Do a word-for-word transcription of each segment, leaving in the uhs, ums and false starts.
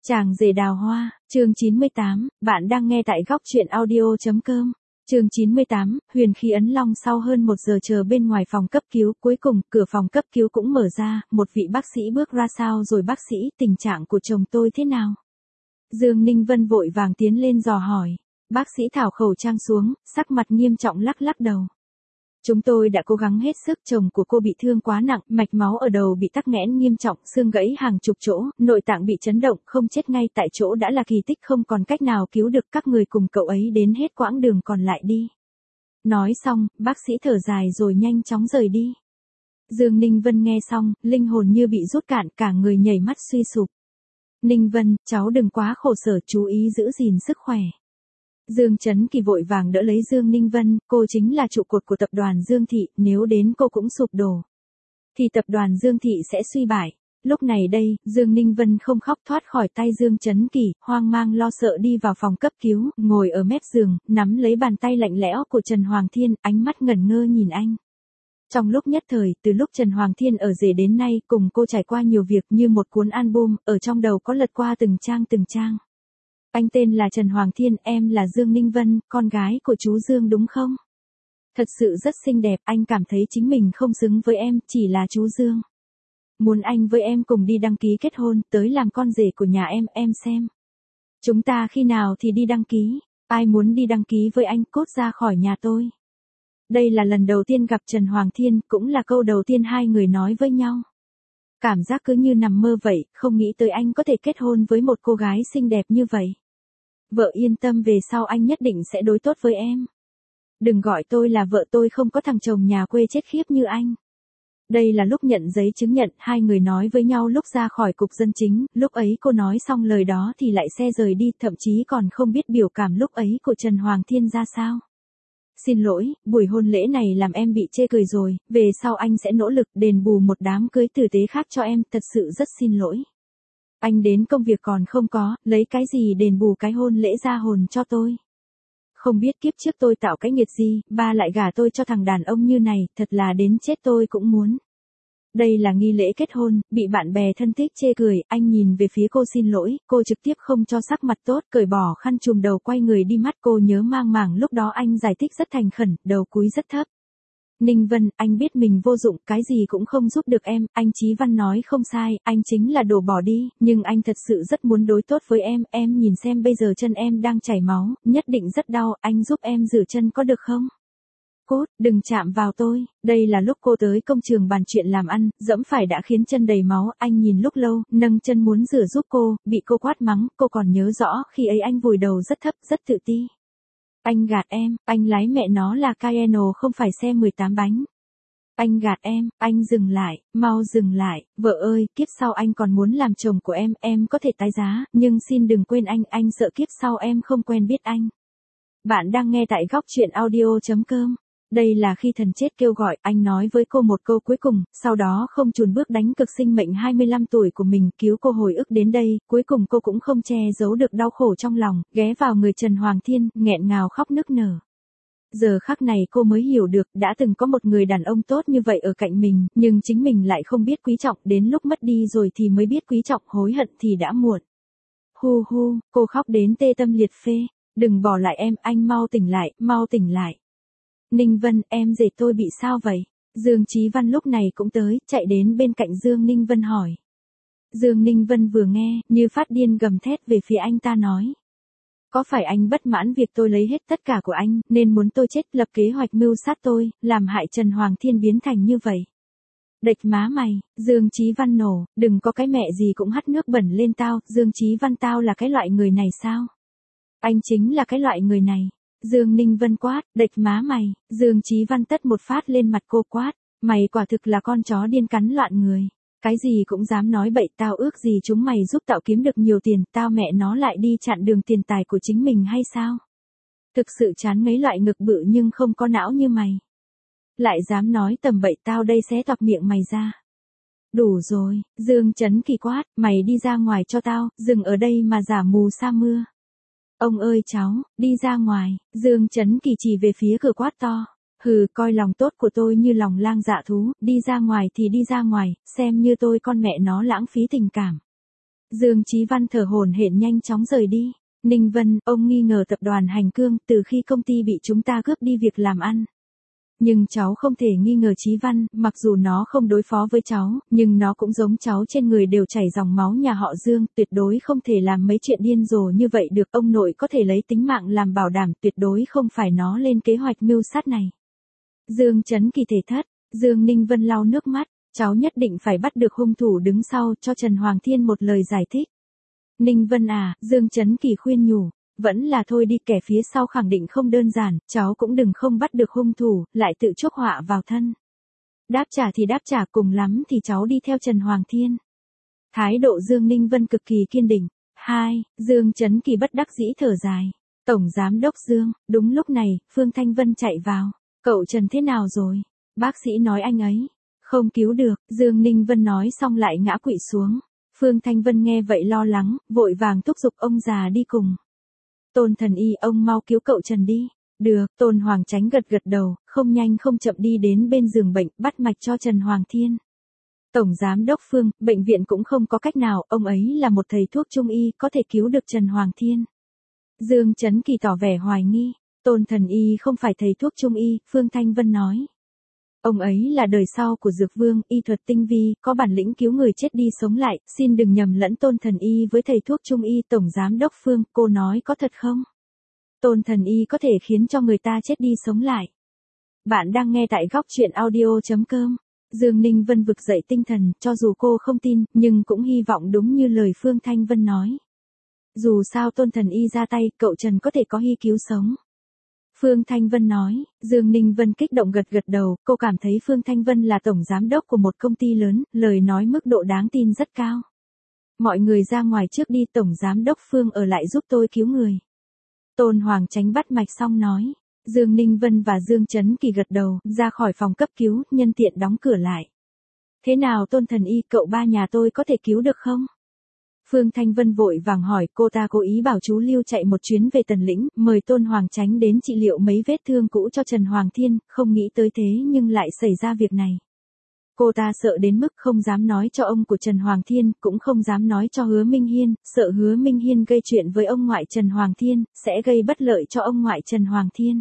Chàng rể đào hoa, chương chín mươi tám, bạn đang nghe tại góc truyện audio.com. Chương chín mươi tám, Huyền khí ấn long sau hơn một giờ chờ bên ngoài phòng cấp cứu, cuối cùng, cửa phòng cấp cứu cũng mở ra, một vị bác sĩ bước ra sao rồi bác sĩ, tình trạng của chồng tôi thế nào? Dương Ninh Vân vội vàng tiến lên dò hỏi. Bác sĩ tháo khẩu trang xuống, sắc mặt nghiêm trọng lắc lắc đầu. Chúng tôi đã cố gắng hết sức, chồng của cô bị thương quá nặng, mạch máu ở đầu bị tắc nghẽn nghiêm trọng, xương gãy hàng chục chỗ, nội tạng bị chấn động, không chết ngay tại chỗ đã là kỳ tích, không còn cách nào cứu được, các người cùng cậu ấy đến hết quãng đường còn lại đi. Nói xong, bác sĩ thở dài rồi nhanh chóng rời đi. Dương Ninh Vân nghe xong, linh hồn như bị rút cạn, cả người nhảy mắt suy sụp. Ninh Vân, cháu đừng quá khổ sở, chú ý giữ gìn sức khỏe. Dương Chấn Kỳ vội vàng đỡ lấy Dương Ninh Vân, cô chính là trụ cột của tập đoàn Dương Thị, nếu đến cô cũng sụp đổ, thì tập đoàn Dương Thị sẽ suy bại. Lúc này đây, Dương Ninh Vân không khóc thoát khỏi tay Dương Chấn Kỳ, hoang mang lo sợ đi vào phòng cấp cứu, ngồi ở mép giường, nắm lấy bàn tay lạnh lẽo của Trần Hoàng Thiên, ánh mắt ngẩn ngơ nhìn anh. Trong lúc nhất thời, từ lúc Trần Hoàng Thiên ở rể đến nay, cùng cô trải qua nhiều việc như một cuốn album, ở trong đầu có lật qua từng trang từng trang. Anh tên là Trần Hoàng Thiên, em là Dương Ninh Vân, con gái của chú Dương đúng không? Thật sự rất xinh đẹp, anh cảm thấy chính mình không xứng với em, chỉ là chú Dương. Muốn anh với em cùng đi đăng ký kết hôn, tới làm con rể của nhà em, em xem. Chúng ta khi nào thì đi đăng ký, ai muốn đi đăng ký với anh, cút ra khỏi nhà tôi. Đây là lần đầu tiên gặp Trần Hoàng Thiên, cũng là câu đầu tiên hai người nói với nhau. Cảm giác cứ như nằm mơ vậy, không nghĩ tới anh có thể kết hôn với một cô gái xinh đẹp như vậy. Vợ yên tâm, về sau anh nhất định sẽ đối tốt với em. Đừng gọi tôi là vợ, tôi không có thằng chồng nhà quê chết khiếp như anh. Đây là lúc nhận giấy chứng nhận, hai người nói với nhau lúc ra khỏi cục dân chính, lúc ấy cô nói xong lời đó thì lại xe rời đi, thậm chí còn không biết biểu cảm lúc ấy của Trần Hoàng Thiên ra sao. Xin lỗi, buổi hôn lễ này làm em bị chê cười rồi, về sau anh sẽ nỗ lực đền bù một đám cưới tử tế khác cho em, thật sự rất xin lỗi. Anh đến công việc còn không có, lấy cái gì đền bù cái hôn lễ ra hồn cho tôi. Không biết kiếp trước tôi tạo cái nghiệt gì, ba lại gả tôi cho thằng đàn ông như này, thật là đến chết tôi cũng muốn. Đây là nghi lễ kết hôn, bị bạn bè thân thích chê cười, anh nhìn về phía cô xin lỗi, cô trực tiếp không cho sắc mặt tốt, cởi bỏ khăn trùm đầu quay người đi, mắt cô nhớ mang màng, lúc đó anh giải thích rất thành khẩn, đầu cúi rất thấp. Ninh Vân, anh biết mình vô dụng, cái gì cũng không giúp được em, anh Chí Văn nói không sai, anh chính là đồ bỏ đi, nhưng anh thật sự rất muốn đối tốt với em, em nhìn xem bây giờ chân em đang chảy máu, nhất định rất đau, anh giúp em rửa chân có được không? Cốt, đừng chạm vào tôi, đây là lúc cô tới công trường bàn chuyện làm ăn, dẫm phải đã khiến chân đầy máu, anh nhìn lúc lâu, nâng chân muốn rửa giúp cô, bị cô quát mắng, cô còn nhớ rõ, khi ấy anh vùi đầu rất thấp, rất tự ti. Anh gạt em, anh lái mẹ nó là Cayenne không phải xe mười tám bánh. Anh gạt em, anh dừng lại, mau dừng lại, vợ ơi, kiếp sau anh còn muốn làm chồng của em, em có thể tái giá, nhưng xin đừng quên anh, anh sợ kiếp sau em không quen biết anh. Bạn đang nghe tại góc truyện audio.com. Đây là khi thần chết kêu gọi, anh nói với cô một câu cuối cùng, sau đó không chùn bước đánh cực sinh mệnh hai mươi lăm tuổi của mình, cứu cô hồi ức đến đây, cuối cùng cô cũng không che giấu được đau khổ trong lòng, ghé vào người Trần Hoàng Thiên, nghẹn ngào khóc nức nở. Giờ khắc này cô mới hiểu được, đã từng có một người đàn ông tốt như vậy ở cạnh mình, nhưng chính mình lại không biết quý trọng, đến lúc mất đi rồi thì mới biết quý trọng, hối hận thì đã muộn. Hu hu, cô khóc đến tê tâm liệt phế, đừng bỏ lại em, anh mau tỉnh lại, mau tỉnh lại. Ninh Vân, em rể tôi bị sao vậy? Dương Chí Văn lúc này cũng tới, chạy đến bên cạnh Dương Ninh Vân hỏi. Dương Ninh Vân vừa nghe, như phát điên gầm thét về phía anh ta nói. Có phải anh bất mãn việc tôi lấy hết tất cả của anh, nên muốn tôi chết, lập kế hoạch mưu sát tôi, làm hại Trần Hoàng Thiên biến thành như vậy? Đệch má mày, Dương Chí Văn nổ, đừng có cái mẹ gì cũng hắt nước bẩn lên tao, Dương Chí Văn tao là cái loại người này sao? Anh chính là cái loại người này. Dương Ninh Vân quát, đệch má mày, Dương Chí Văn tất một phát lên mặt cô quát, mày quả thực là con chó điên cắn loạn người, cái gì cũng dám nói bậy, tao ước gì chúng mày giúp tao kiếm được nhiều tiền, tao mẹ nó lại đi chặn đường tiền tài của chính mình hay sao? Thực sự chán ngấy loại ngực bự nhưng không có não như mày. Lại dám nói tầm bậy, tao đây xé toạc miệng mày ra. Đủ rồi, Dương Chấn Kỳ quát, mày đi ra ngoài cho tao, dừng ở đây mà giả mù sa mưa. Ông ơi cháu, đi ra ngoài, Dương Chấn Kỳ chỉ về phía cửa quát to. Hừ, coi lòng tốt của tôi như lòng lang dạ thú, đi ra ngoài thì đi ra ngoài, xem như tôi con mẹ nó lãng phí tình cảm. Dương Chí Văn thở hổn hển nhanh chóng rời đi. Ninh Vân, ông nghi ngờ tập đoàn Hành Cương từ khi công ty bị chúng ta cướp đi việc làm ăn. Nhưng cháu không thể nghi ngờ Chí Văn, mặc dù nó không đối phó với cháu, nhưng nó cũng giống cháu trên người đều chảy dòng máu nhà họ Dương, tuyệt đối không thể làm mấy chuyện điên rồ như vậy được. Ông nội có thể lấy tính mạng làm bảo đảm, tuyệt đối không phải nó lên kế hoạch mưu sát này. Dương Chấn Kỳ thể thất, Dương Ninh Vân lau nước mắt, cháu nhất định phải bắt được hung thủ đứng sau, cho Trần Hoàng Thiên một lời giải thích. Ninh Vân à, Dương Chấn Kỳ khuyên nhủ. Vẫn là thôi đi, kẻ phía sau khẳng định không đơn giản, cháu cũng đừng không bắt được hung thủ, lại tự chuốc họa vào thân. Đáp trả thì đáp trả, cùng lắm thì cháu đi theo Trần Hoàng Thiên. Thái độ Dương Ninh Vân cực kỳ kiên định. Hai, Dương Chấn Kỳ bất đắc dĩ thở dài. Tổng Giám Đốc Dương, đúng lúc này, Phương Thanh Vân chạy vào. Cậu Trần thế nào rồi? Bác sĩ nói anh ấy không cứu được, Dương Ninh Vân nói xong lại ngã quỵ xuống. Phương Thanh Vân nghe vậy lo lắng, vội vàng thúc giục ông già đi cùng. Tôn Thần Y, ông mau cứu cậu Trần đi. Được, Tôn Hoàng Chánh gật gật đầu, không nhanh không chậm đi đến bên giường bệnh, bắt mạch cho Trần Hoàng Thiên. Tổng Giám Đốc Phương, bệnh viện cũng không có cách nào, ông ấy là một thầy thuốc trung y, có thể cứu được Trần Hoàng Thiên. Dương Chấn Kỳ tỏ vẻ hoài nghi. Tôn Thần Y không phải thầy thuốc trung y, Phương Thanh Vân nói. Ông ấy là đời sau của Dược Vương, y thuật tinh vi, có bản lĩnh cứu người chết đi sống lại, xin đừng nhầm lẫn Tôn Thần Y với thầy thuốc trung y. Tổng Giám Đốc Phương, cô nói có thật không? Tôn Thần Y có thể khiến cho người ta chết đi sống lại. Bạn đang nghe tại góc truyện audio.com. Dương Ninh Vân vực dậy tinh thần, cho dù cô không tin, nhưng cũng hy vọng đúng như lời Phương Thanh Vân nói. Dù sao Tôn Thần Y ra tay, cậu Trần có thể có hy cứu sống. Phương Thanh Vân nói, Dương Ninh Vân kích động gật gật đầu, cô cảm thấy Phương Thanh Vân là tổng giám đốc của một công ty lớn, lời nói mức độ đáng tin rất cao. Mọi người ra ngoài trước đi, tổng giám đốc Phương ở lại giúp tôi cứu người. Tôn Hoàng Chánh bắt mạch xong nói, Dương Ninh Vân và Dương Chấn Kỳ gật đầu, ra khỏi phòng cấp cứu, nhân tiện đóng cửa lại. Thế nào Tôn Thần Y, cậu ba nhà tôi có thể cứu được không? Phương Thanh Vân vội vàng hỏi, cô ta cố ý bảo chú Lưu chạy một chuyến về Tần Lĩnh, mời Tôn Hoàng Chánh đến trị liệu mấy vết thương cũ cho Trần Hoàng Thiên, không nghĩ tới thế nhưng lại xảy ra việc này. Cô ta sợ đến mức không dám nói cho ông của Trần Hoàng Thiên, cũng không dám nói cho Hứa Minh Hiên, sợ Hứa Minh Hiên gây chuyện với ông ngoại Trần Hoàng Thiên, sẽ gây bất lợi cho ông ngoại Trần Hoàng Thiên.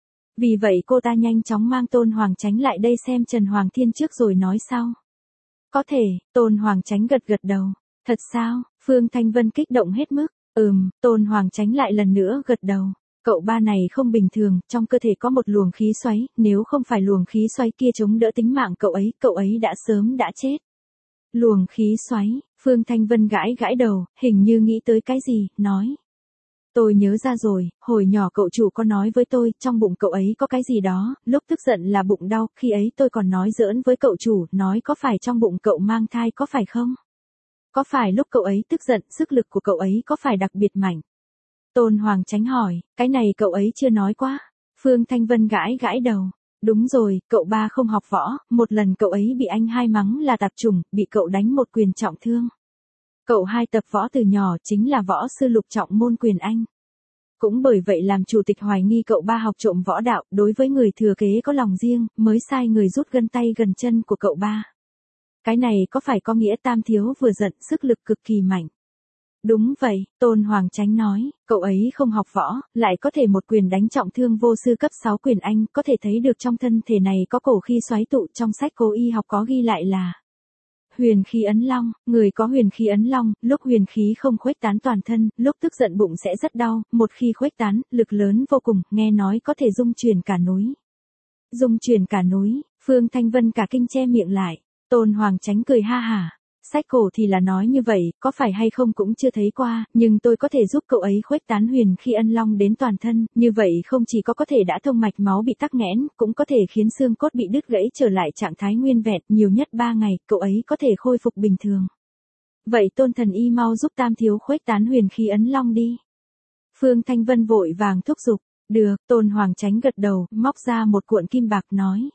Vì vậy cô ta nhanh chóng mang Tôn Hoàng Chánh lại đây xem Trần Hoàng Thiên trước rồi nói sau. Có thể, Tôn Hoàng Chánh gật gật đầu. Thật sao? Phương Thanh Vân kích động hết mức. Ừm, Tôn Hoàng Chánh lại lần nữa gật đầu. Cậu ba này không bình thường, trong cơ thể có một luồng khí xoáy, nếu không phải luồng khí xoáy kia chống đỡ tính mạng cậu ấy, cậu ấy đã sớm đã chết. Luồng khí xoáy, Phương Thanh Vân gãi gãi đầu, hình như nghĩ tới cái gì, nói. Tôi nhớ ra rồi, hồi nhỏ cậu chủ có nói với tôi, trong bụng cậu ấy có cái gì đó, lúc tức giận là bụng đau, khi ấy tôi còn nói giỡn với cậu chủ, nói có phải trong bụng cậu mang thai có phải không? Có phải lúc cậu ấy tức giận, sức lực của cậu ấy có phải đặc biệt mạnh? Tôn Hoàng Chánh hỏi, cái này cậu ấy chưa nói quá. Phương Thanh Vân gãi gãi đầu. Đúng rồi, cậu ba không học võ, một lần cậu ấy bị anh hai mắng là tạp chủng, bị cậu đánh một quyền trọng thương. Cậu hai tập võ từ nhỏ, chính là võ sư lục trọng môn quyền Anh. Cũng bởi vậy làm chủ tịch hoài nghi cậu ba học trộm võ đạo, đối với người thừa kế có lòng riêng, mới sai người rút gân tay gần chân của cậu ba. Cái này có phải có nghĩa Tam thiếu vừa giận, sức lực cực kỳ mạnh? Đúng vậy, Tôn Hoàng Chánh nói, cậu ấy không học võ, lại có thể một quyền đánh trọng thương vô sư cấp sáu quyền Anh, có thể thấy được trong thân thể này có cổ khí xoáy tụ, trong sách cố y học có ghi lại là huyền khí ấn long, người có huyền khí ấn long, lúc huyền khí không khuếch tán toàn thân, lúc tức giận bụng sẽ rất đau, một khi khuếch tán, lực lớn vô cùng, nghe nói có thể dung chuyển cả núi. Dung chuyển cả núi, Phương Thanh Vân cả kinh che miệng lại. Tôn Hoàng Chánh cười ha hả. Sách cổ thì là nói như vậy, có phải hay không cũng chưa thấy qua, nhưng tôi có thể giúp cậu ấy khuếch tán huyền khi ân long đến toàn thân, như vậy không chỉ có có thể đã thông mạch máu bị tắc nghẽn, cũng có thể khiến xương cốt bị đứt gãy trở lại trạng thái nguyên vẹn, nhiều nhất ba ngày, cậu ấy có thể khôi phục bình thường. Vậy Tôn Thần Y mau giúp Tam thiếu khuếch tán huyền khí ấn long đi. Phương Thanh Vân vội vàng thúc giục, được, Tôn Hoàng Chánh gật đầu, móc ra một cuộn kim bạc nói.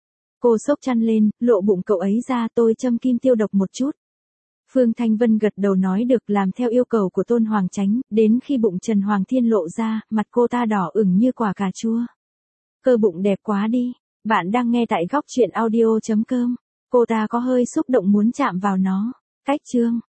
Cô xốc chăn lên, lộ bụng cậu ấy ra, tôi châm kim tiêu độc một chút. Phương Thanh Vân gật đầu nói được, làm theo yêu cầu của Tôn Hoàng Chánh, đến khi bụng Trần Hoàng Thiên lộ ra, mặt cô ta đỏ ửng như quả cà chua. Cơ bụng đẹp quá đi. Bạn đang nghe tại góc truyện audio.com. Cô ta có hơi xúc động muốn chạm vào nó. Cách chương